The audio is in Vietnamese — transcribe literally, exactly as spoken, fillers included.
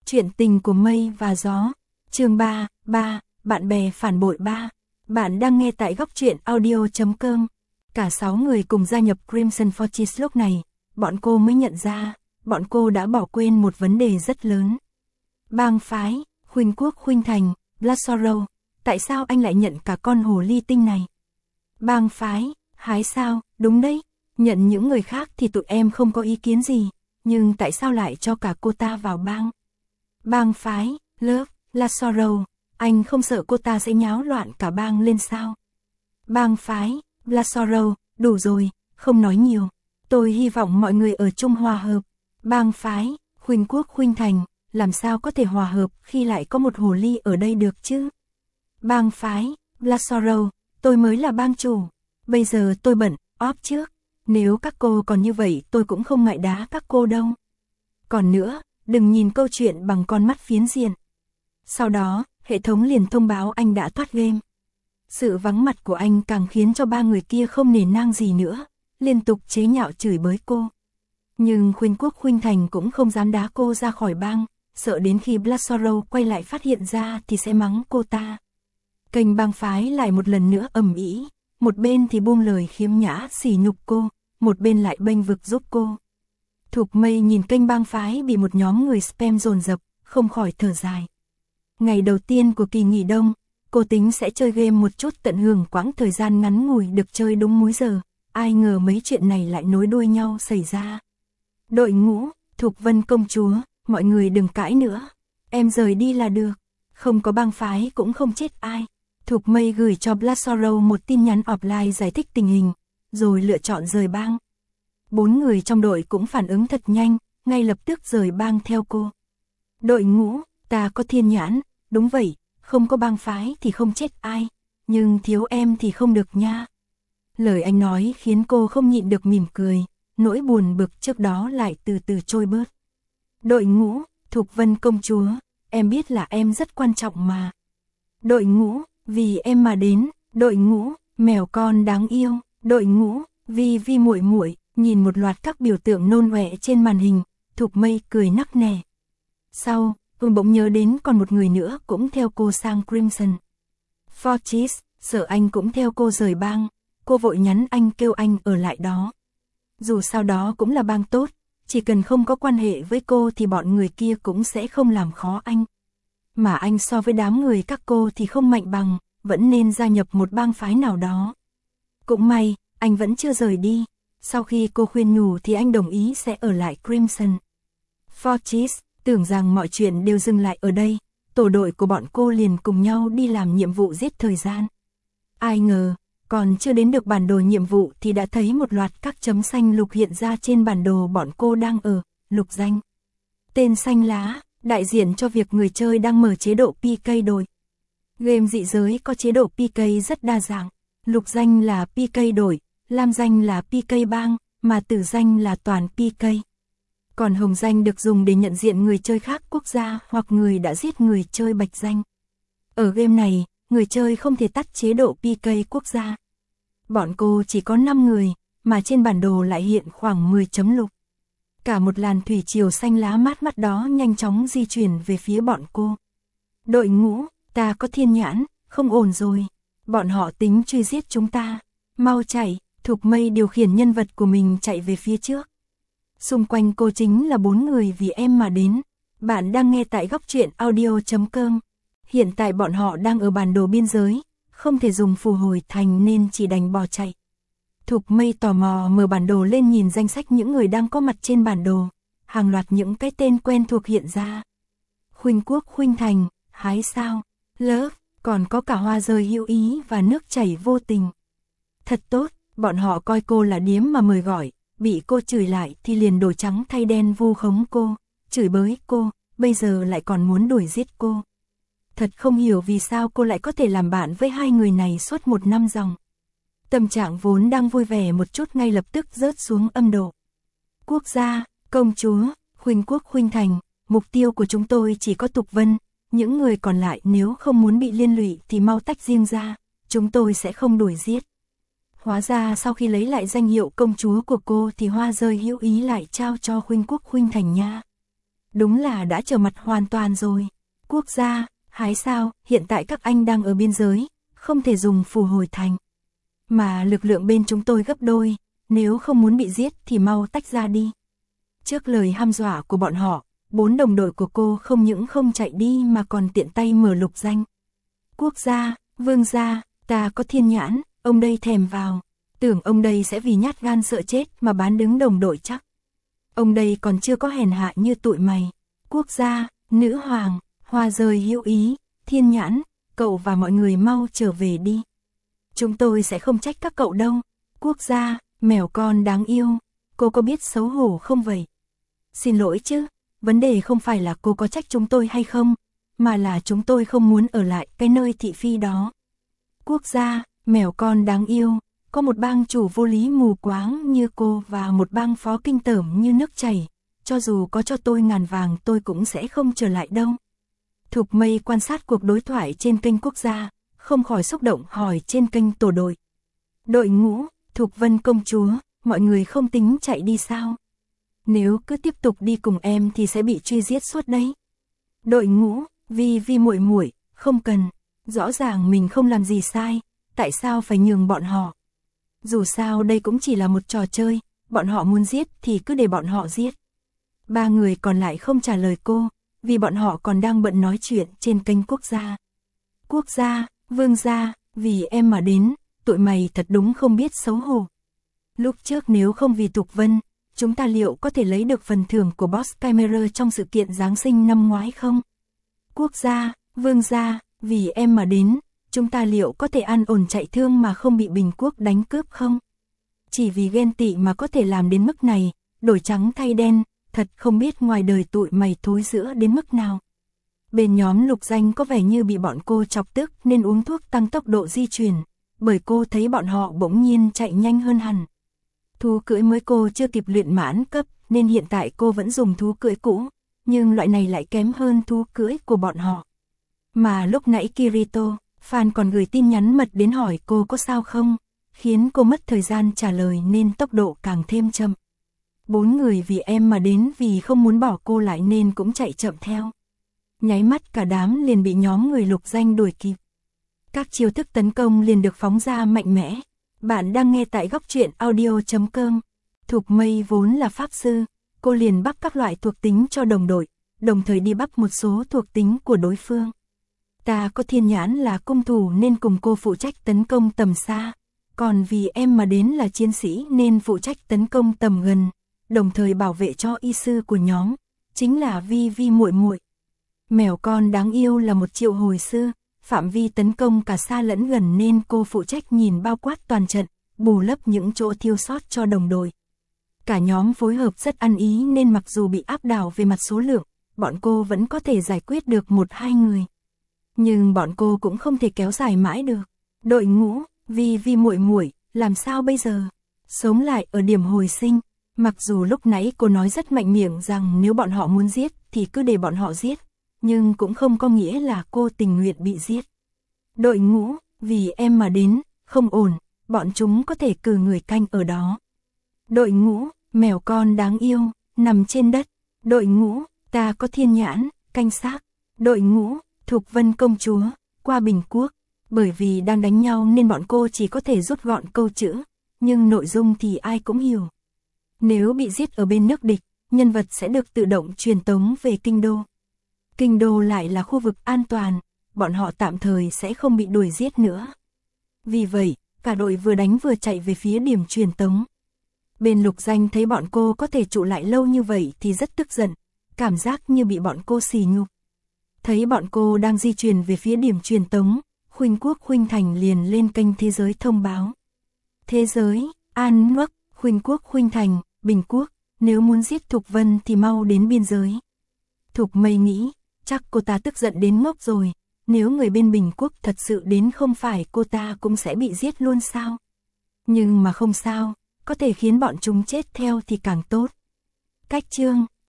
Chuyện tình của mây và gió. Chương ba, ba, bạn bè phản bội ba. Bạn đang nghe tại góc truyện audio chấm com. Cả sáu người cùng gia nhập Crimson Fortress lúc này, bọn cô mới nhận ra, bọn cô đã bỏ quên một vấn đề rất lớn. Bang phái, Khuynh Quốc Khuynh Thành, Blood Sorrow, tại sao anh lại nhận cả con hồ ly tinh này? Bang phái, hái sao, đúng đấy, nhận những người khác thì tụi em không có ý kiến gì, nhưng tại sao lại cho cả cô ta vào bang? Bang phái, Love, Blood Sorrow, anh không sợ cô ta sẽ nháo loạn cả bang lên sao? Bang phái, Blood Sorrow, đủ rồi, không nói nhiều, tôi hy vọng mọi người ở chung hòa hợp. Bang phái, Khuynh Quốc Khuynh Thành, làm sao có thể hòa hợp khi lại có một hồ ly ở đây được chứ? Bang phái, Blood Sorrow, tôi mới là bang chủ, bây giờ tôi bận, off trước, nếu các cô còn như vậy tôi cũng không ngại đá các cô đâu. Còn nữa, đừng nhìn câu chuyện bằng con mắt phiến diện. Sau đó, hệ thống liền thông báo anh đã thoát game. Sự vắng mặt của anh càng khiến cho ba người kia không nề nang gì nữa, liên tục chế nhạo chửi bới cô. Nhưng Khuynh Quốc Khuynh Thành cũng không dám đá cô ra khỏi bang, sợ đến khi Blood Sorrow quay lại phát hiện ra thì sẽ mắng cô ta. Kênh bang phái lại một lần nữa ầm ĩ, một bên thì buông lời khiếm nhã sỉ nhục cô, một bên lại bênh vực giúp cô. Thục Mây nhìn kênh bang phái bị một nhóm người spam dồn dập, không khỏi thở dài. Ngày đầu tiên của kỳ nghỉ đông, cô tính sẽ chơi game một chút tận hưởng quãng thời gian ngắn ngủi được chơi đúng múi giờ, ai ngờ mấy chuyện này lại nối đuôi nhau xảy ra. Đội ngũ, Thục Vân công chúa, mọi người đừng cãi nữa, em rời đi là được, không có bang phái cũng không chết ai. Thục Mây gửi cho Blood Sorrow một tin nhắn offline giải thích tình hình, rồi lựa chọn rời bang. Bốn người trong đội cũng phản ứng thật nhanh, ngay lập tức rời bang theo cô. Đội ngũ, ta có thiên nhãn, đúng vậy, không có bang phái thì không chết ai, nhưng thiếu em thì không được nha. Lời anh nói khiến cô không nhịn được mỉm cười, nỗi buồn bực trước đó lại từ từ trôi bớt. Đội ngũ, Thục Vân công chúa, em biết là em rất quan trọng mà. Đội ngũ, vì em mà đến. Đội ngũ, mèo con đáng yêu. Đội ngũ, vì vi muội muội. Nhìn một loạt các biểu tượng nôn ọe trên màn hình, Thục Mây cười nắc nẻ. Sau, tôi bỗng nhớ đến còn một người nữa cũng theo cô sang Crimson Fortress, sợ anh cũng theo cô rời bang, cô vội nhắn anh kêu anh ở lại đó. Dù sao đó cũng là bang tốt, chỉ cần không có quan hệ với cô thì bọn người kia cũng sẽ không làm khó anh. Mà anh so với đám người các cô thì không mạnh bằng, vẫn nên gia nhập một bang phái nào đó. Cũng may, anh vẫn chưa rời đi. Sau khi cô khuyên nhủ thì anh đồng ý sẽ ở lại Crimson Fortress, tưởng rằng mọi chuyện đều dừng lại ở đây, tổ đội của bọn cô liền cùng nhau đi làm nhiệm vụ giết thời gian. Ai ngờ, còn chưa đến được bản đồ nhiệm vụ thì đã thấy một loạt các chấm xanh lục hiện ra trên bản đồ bọn cô đang ở, lục danh. Tên xanh lá, đại diện cho việc người chơi đang mở chế độ pê ca đội. Game dị giới có chế độ pê ca rất đa dạng, lục danh là pê ca đội, lam danh là pê ca bang, mà tử danh là toàn pê ca. Còn hồng danh được dùng để nhận diện người chơi khác quốc gia hoặc người đã giết người chơi bạch danh. Ở game này, người chơi không thể tắt chế độ pê ca quốc gia. Bọn cô chỉ có năm người, mà trên bản đồ lại hiện khoảng mười chấm lục. Cả một làn thủy triều xanh lá mát mắt đó nhanh chóng di chuyển về phía bọn cô. Đội ngũ, ta có thiên nhãn, không ổn rồi. Bọn họ tính truy giết chúng ta. Mau chạy, Thục Mây điều khiển nhân vật của mình chạy về phía trước. Xung quanh cô chính là bốn người vì em mà đến. Bạn đang nghe tại góc truyện audio chấm com. Hiện tại bọn họ đang ở bản đồ biên giới, không thể dùng phù hồi thành nên chỉ đành bỏ chạy. Thục Mây tò mò mở bản đồ lên nhìn danh sách những người đang có mặt trên bản đồ. Hàng loạt những cái tên quen thuộc hiện ra. Khuynh Quốc Khuynh Thành, hái sao, Love, còn có cả hoa rơi hữu ý và nước chảy vô tình. Thật tốt, bọn họ coi cô là điếm mà mời gọi, bị cô chửi lại thì liền đổi trắng thay đen vu khống cô, chửi bới cô, bây giờ lại còn muốn đuổi giết cô. Thật không hiểu vì sao cô lại có thể làm bạn với hai người này suốt một năm dòng. Tâm trạng vốn đang vui vẻ một chút ngay lập tức rớt xuống âm độ. Quốc gia, công chúa, Khuynh Quốc Khuynh Thành, mục tiêu của chúng tôi chỉ có Thục Vân, những người còn lại nếu không muốn bị liên lụy thì mau tách riêng ra, chúng tôi sẽ không đuổi giết. Hóa ra sau khi lấy lại danh hiệu công chúa của cô thì hoa rơi hữu ý lại trao cho Khuynh Quốc Khuynh Thành nha. đúng là đã trở mặt hoàn toàn rồi. Quốc gia, hái sao, hiện tại các anh đang ở biên giới, không thể dùng phù hồi thành. Mà lực lượng bên chúng tôi gấp đôi, nếu không muốn bị giết thì mau tách ra đi. Trước lời hăm dọa của bọn họ, bốn đồng đội của cô không những không chạy đi mà còn tiện tay mở lục danh. Quốc gia, vương gia, ta có thiên nhãn, ông đây thèm vào. Tưởng ông đây sẽ vì nhát gan sợ chết mà bán đứng đồng đội chắc. Ông đây còn chưa có hèn hạ như tụi mày. Quốc gia, nữ hoàng, hoa rơi hữu ý, thiên nhãn, cậu và mọi người mau trở về đi. Chúng tôi sẽ không trách các cậu đâu. Quốc gia, mèo con đáng yêu, cô có biết xấu hổ không vậy? Xin lỗi chứ, vấn đề không phải là cô có trách chúng tôi hay không, mà là chúng tôi không muốn ở lại cái nơi thị phi đó. Quốc gia, mèo con đáng yêu, có một bang chủ vô lý mù quáng như cô và một bang phó kinh tởm như nước chảy, cho dù có cho tôi ngàn vàng tôi cũng sẽ không trở lại đâu. Thục Mây quan sát cuộc đối thoại trên kênh quốc gia, không khỏi xúc động hỏi trên kênh tổ đội. Đội ngũ, Thục Vân công chúa, mọi người không tính chạy đi sao? Nếu cứ tiếp tục đi cùng em thì sẽ bị truy giết suốt đấy. Đội ngũ, Vi Vi muội muội, không cần, rõ ràng mình không làm gì sai, tại sao phải nhường bọn họ? Dù sao đây cũng chỉ là một trò chơi, bọn họ muốn giết thì cứ để bọn họ giết. Ba người còn lại không trả lời cô, vì bọn họ còn đang bận nói chuyện trên kênh quốc gia. Quốc gia, vương gia, vì em mà đến, tụi mày thật đúng không biết xấu hổ. Lúc trước nếu không vì Thục Vân, chúng ta liệu có thể lấy được phần thưởng của Boss Camera trong sự kiện Giáng sinh năm ngoái không? Quốc gia, vương gia, vì em mà đến, chúng ta liệu có thể an ổn chạy thương mà không bị Bình Quốc đánh cướp không? Chỉ vì ghen tị mà có thể làm đến mức này, đổi trắng thay đen, thật không biết ngoài đời tụi mày thối rữa đến mức nào. Bên nhóm lục danh có vẻ như bị bọn cô chọc tức nên uống thuốc tăng tốc độ di chuyển, bởi cô thấy bọn họ bỗng nhiên chạy nhanh hơn hẳn. Thú cưỡi mới cô chưa kịp luyện mãn cấp nên hiện tại cô vẫn dùng thú cưỡi cũ, nhưng loại này lại kém hơn thú cưỡi của bọn họ. Mà lúc nãy Kirito, fan còn gửi tin nhắn mật đến hỏi cô có sao không, khiến cô mất thời gian trả lời nên tốc độ càng thêm chậm. Bốn người vì em mà đến vì không muốn bỏ cô lại nên cũng chạy chậm theo. Nháy mắt cả đám liền bị nhóm người lục danh đuổi kịp. Các chiêu thức tấn công liền được phóng ra mạnh mẽ. Bạn đang nghe tại góc truyện audio chấm com. Thục Mây vốn là pháp sư, cô liền bắp các loại thuộc tính cho đồng đội, đồng thời đi bắp một số thuộc tính của đối phương. Ta có thiên nhãn là cung thủ nên cùng cô phụ trách tấn công tầm xa, còn vì em mà đến là chiến sĩ nên phụ trách tấn công tầm gần, đồng thời bảo vệ cho y sư của nhóm, chính là Vi Vi muội muội. Mèo con đáng yêu là một triệu hồi sư, phạm vi tấn công cả xa lẫn gần nên cô phụ trách nhìn bao quát toàn trận, bù lấp những chỗ thiếu sót cho đồng đội. Cả nhóm phối hợp rất ăn ý nên mặc dù bị áp đảo về mặt số lượng, bọn cô vẫn có thể giải quyết được một hai người. Nhưng bọn cô cũng không thể kéo dài mãi được. Đội ngũ, Vi Vi muội muội, làm sao bây giờ? Sống lại ở điểm hồi sinh, mặc dù lúc nãy cô nói rất mạnh miệng rằng nếu bọn họ muốn giết thì cứ để bọn họ giết, nhưng cũng không có nghĩa là cô tình nguyện bị giết. Đội ngũ, vì em mà đến, không ổn, bọn chúng có thể cử người canh ở đó. Đội ngũ, mèo con đáng yêu, nằm trên đất. Đội ngũ, ta có thiên nhãn, canh xác. Đội ngũ, Thục Vân công chúa, qua Bình Quốc. Bởi vì đang đánh nhau nên bọn cô chỉ có thể rút gọn câu chữ, nhưng nội dung thì ai cũng hiểu. Nếu bị giết ở bên nước địch, nhân vật sẽ được tự động truyền tống về kinh đô. Kinh đô lại là khu vực an toàn, bọn họ tạm thời sẽ không bị đuổi giết nữa. Vì vậy, cả đội vừa đánh vừa chạy về phía điểm truyền tống. Bên lục danh thấy bọn cô có thể trụ lại lâu như vậy thì rất tức giận, cảm giác như bị bọn cô xỉ nhục. Thấy bọn cô đang di chuyển về phía điểm truyền tống, Khuynh Quốc Khuynh Thành liền lên kênh Thế giới thông báo. Thế giới, An Nuốc, Khuynh Quốc Khuynh Thành, Bình Quốc, nếu muốn giết Thục Vân thì mau đến biên giới. Thục Mây nghĩ, chắc cô ta tức giận đến ngốc rồi, nếu người bên Bình Quốc thật sự đến không phải cô ta cũng sẽ bị giết luôn sao? Nhưng mà không sao, có thể khiến bọn chúng chết theo thì càng tốt. Cách chương